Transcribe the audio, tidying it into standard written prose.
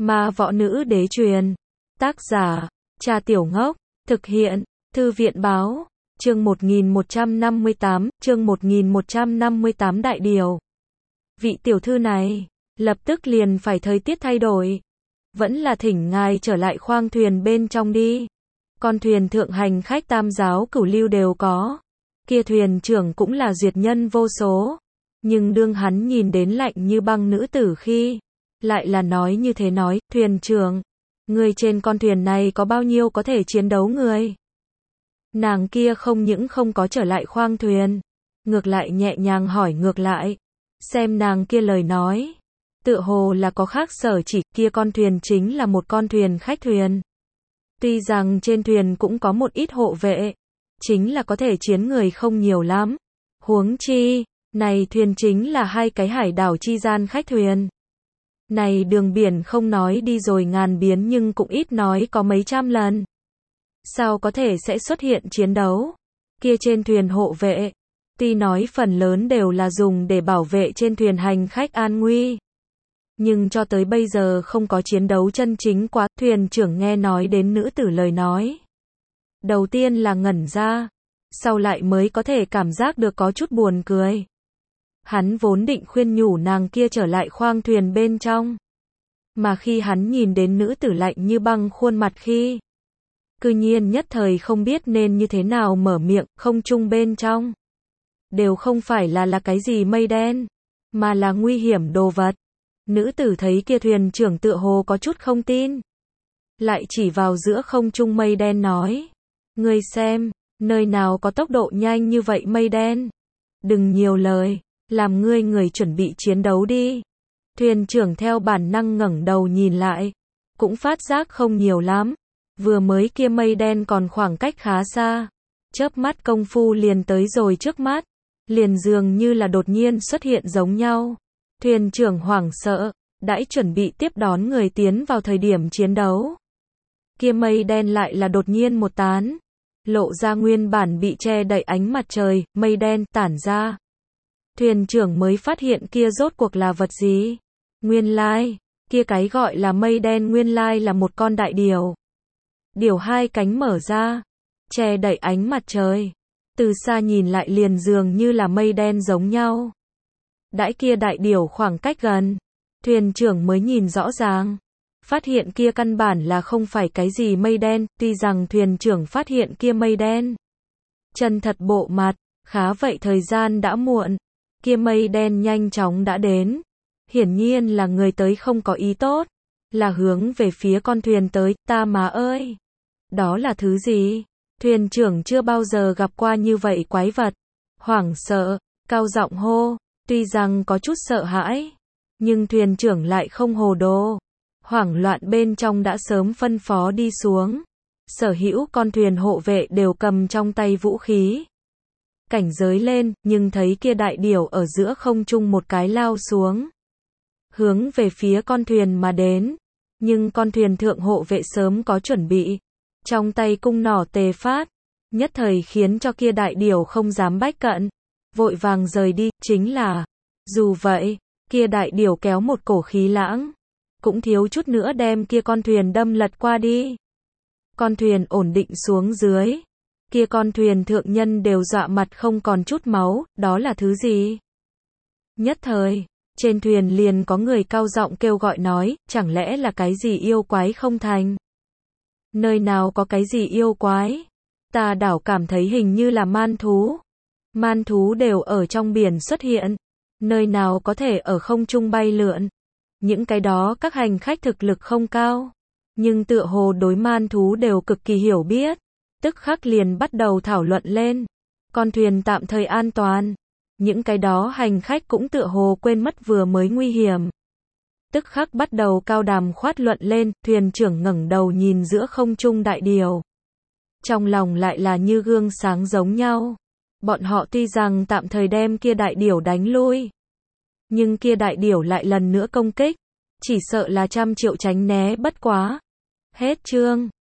Ma võ nữ đế truyền. Tác giả, Trà Tiểu Ngốc. Thực hiện, Thư viện báo. Chương 1158 Đại Điều. Vị tiểu thư này, lập tức liền phải thời tiết thay đổi. Vẫn là thỉnh ngài trở lại khoang thuyền bên trong đi. Con thuyền thượng hành khách tam giáo cửu lưu đều có. Kia thuyền trưởng cũng là duyệt nhân vô số. Nhưng đương hắn nhìn đến lạnh như băng nữ tử khi, lại là nói như thế nói, thuyền trưởng, người trên con thuyền này có bao nhiêu có thể chiến đấu người? Nàng kia không những không có trở lại khoang thuyền, ngược lại nhẹ nhàng hỏi ngược lại, xem nàng kia lời nói, tựa hồ là có khác sở chỉ, kia con thuyền chính là một con thuyền khách thuyền. Tuy rằng trên thuyền cũng có một ít hộ vệ, chính là có thể chiến người không nhiều lắm. Huống chi, này thuyền chính là hai cái hải đảo chi gian khách thuyền. Này đường biển không nói đi rồi ngàn biến nhưng cũng ít nói có mấy trăm lần. Sao có thể sẽ xuất hiện chiến đấu? Kia trên thuyền hộ vệ, tuy nói phần lớn đều là dùng để bảo vệ trên thuyền hành khách an nguy. Nhưng cho tới bây giờ không có chiến đấu chân chính quá. Thuyền trưởng nghe nói đến nữ tử lời nói. Đầu tiên là ngẩn ra, sau lại mới có thể cảm giác được có chút buồn cười. Hắn vốn định khuyên nhủ nàng kia trở lại khoang thuyền bên trong. Mà khi hắn nhìn đến nữ tử lạnh như băng khuôn mặt khi, cư nhiên nhất thời không biết nên như thế nào mở miệng. Không trung bên trong đều không phải là cái gì mây đen, mà là nguy hiểm đồ vật. Nữ tử thấy kia thuyền trưởng tựa hồ có chút không tin, lại chỉ vào giữa không trung mây đen nói, ngươi xem, nơi nào có tốc độ nhanh như vậy mây đen. Đừng nhiều lời, làm ngươi người chuẩn bị chiến đấu đi. Thuyền trưởng theo bản năng ngẩng đầu nhìn lại, cũng phát giác không nhiều lắm. Vừa mới kia mây đen còn khoảng cách khá xa, chớp mắt công phu liền tới rồi trước mắt, liền dường như là đột nhiên xuất hiện giống nhau. Thuyền trưởng hoảng sợ, đãi chuẩn bị tiếp đón người tiến vào thời điểm chiến đấu. Kia mây đen lại là đột nhiên một tán, lộ ra nguyên bản bị che đậy ánh mặt trời, mây đen tản ra. Thuyền trưởng mới phát hiện kia rốt cuộc là vật gì. Nguyên lai, kia cái gọi là mây đen nguyên lai là một con đại điểu. Điểu hai cánh mở ra, che đậy ánh mặt trời. Từ xa nhìn lại liền dường như là mây đen giống nhau. Đãi kia đại điểu khoảng cách gần, thuyền trưởng mới nhìn rõ ràng. Phát hiện kia căn bản là không phải cái gì mây đen. Tuy rằng thuyền trưởng phát hiện kia mây đen chân thật bộ mặt, khá vậy thời gian đã muộn. Kia mây đen nhanh chóng đã đến. Hiển nhiên là người tới không có ý tốt, là hướng về phía con thuyền tới. Ta má ơi! Đó là thứ gì? Thuyền trưởng chưa bao giờ gặp qua như vậy quái vật. Hoảng sợ, cao giọng hô. Tuy rằng có chút sợ hãi, nhưng thuyền trưởng lại không hồ đồ. Hoảng loạn bên trong đã sớm phân phó đi xuống. Sở hữu con thuyền hộ vệ đều cầm trong tay vũ khí. Cảnh giới lên, nhưng thấy kia đại điểu ở giữa không trung một cái lao xuống. Hướng về phía con thuyền mà đến. Nhưng con thuyền thượng hộ vệ sớm có chuẩn bị. Trong tay cung nỏ tề phát. Nhất thời khiến cho kia đại điểu không dám bách cận. Vội vàng rời đi. Chính là, dù vậy, kia đại điểu kéo một cổ khí lãng. Cũng thiếu chút nữa đem kia con thuyền đâm lật qua đi. Con thuyền ổn định xuống dưới. Kia con thuyền thượng nhân đều dọa mặt không còn chút máu. Đó là thứ gì? Nhất thời, trên thuyền liền có người cao giọng kêu gọi nói, chẳng lẽ là cái gì yêu quái không thành? Nơi nào có cái gì yêu quái? Ta đảo cảm thấy hình như là man thú. Man thú đều ở trong biển xuất hiện. Nơi nào có thể ở không trung bay lượn? Những cái đó các hành khách thực lực không cao. Nhưng tựa hồ đối man thú đều cực kỳ hiểu biết. Tức khắc liền bắt đầu thảo luận lên. Con thuyền tạm thời an toàn. Những cái đó hành khách cũng tựa hồ quên mất vừa mới nguy hiểm. Tức khắc bắt đầu cao đàm khoát luận lên. Thuyền trưởng ngẩng đầu nhìn giữa không trung đại điểu. Trong lòng lại là như gương sáng giống nhau. Bọn họ tuy rằng tạm thời đem kia đại điểu đánh lui, nhưng kia đại điểu lại lần nữa công kích. Chỉ sợ là trăm triệu tránh né bất quá. Hết chương.